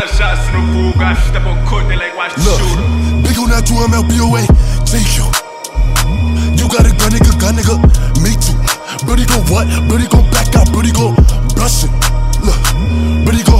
got shots in the pool, got step on court, they like watch the shooter. Big on that 2 MLBOA, take you. You got a gun nigga, me too. Brody go what? Brody go back out, Brody go blushing. Look, Brody go,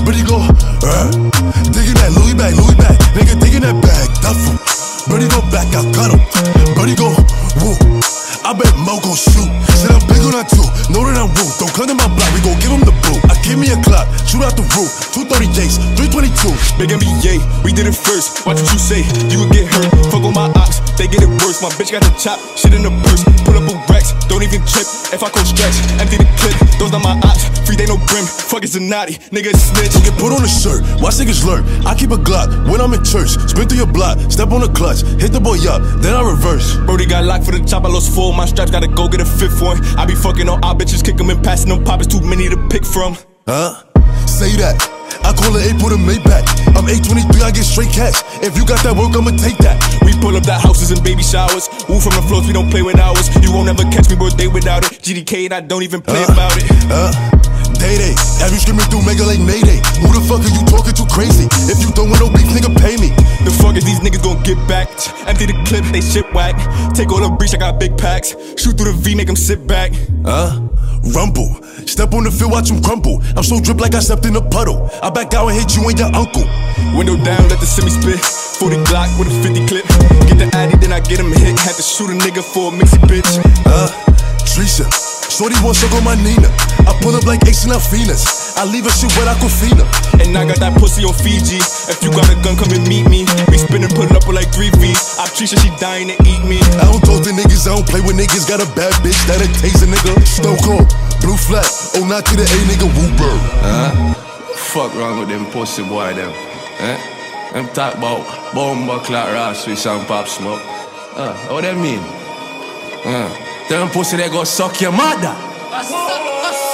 digging that Louis bag, nigga digging that bag, duffel. Brody go back out, cut him. Brody go, woo. I bet Mo gon' shoot. Said I'm big on that too. Know that I'm woo. Don't come to my block, we gon' give him the boot. I give me a clock, shoot out the roof. 230 days, 322. Big NBA, we did it first. Watch what you say, you gon' get hurt. Fuck on my ops, they get it worse. My bitch got a chop, shit in the purse. Pull up a Rex, don't even trip. If I go stretch, empty the clip. Those not my ops, free they no brim. Fuck it's a naughty, nigga snitch. Get put on a shirt, watch niggas lurk. I keep a Glock when I'm in church. Spin through your block, step on the clutch, hit the boy up, then I reverse. Brody got locked for the chop, I lost 4. My straps gotta go get a 5th one. I be fucking on our bitches, kick them and passing them pop. It's too many to pick from. Say that. I call it 8, put a Maybach. I'm 823, I get straight cash. If you got that work, I'ma take that. We pull up that houses and baby showers. Woo from the floors, we don't play with ours. You won't ever catch me birthday without it. GDK and I don't even play about it. Day-Day, have you screaming through Mega like Mayday? Who the fuck are you talking to crazy? If you don't want no beef, nigga, pay me. The fuck is these niggas gon' get back? Empty the clip, they shit whack. Take all the breach, I got big packs. Shoot through the V, make them sit back. Rumble, step on the field, watch him crumble. I'm so drip like I stepped in a puddle. I back out and hit you and your uncle. Window down, let the semi spit. 40 Glock with a 50 clip. Get the Addy, then I get him hit. Had to shoot a nigga for a mixy bitch. Trisha, shorty won't suck on my Nina. I pull up like Ace and Alfinas. I leave her shit wet, Aquafina. And I got that pussy on Fiji. If you got a gun, come and meet me. We spinning, pulling up with like 3 V's. I'm Trisha, she dying to eat me. I don't talk to niggas, I don't play with niggas. Got a bad bitch that'll tase a nigga. Stone Cold, blue flag, oh not to the A nigga, woo bird. Fuck wrong with them pussy boy them. Them talk about bomba clock Ross with some pop smoke. What that mean? Them pussy they go suck your mother.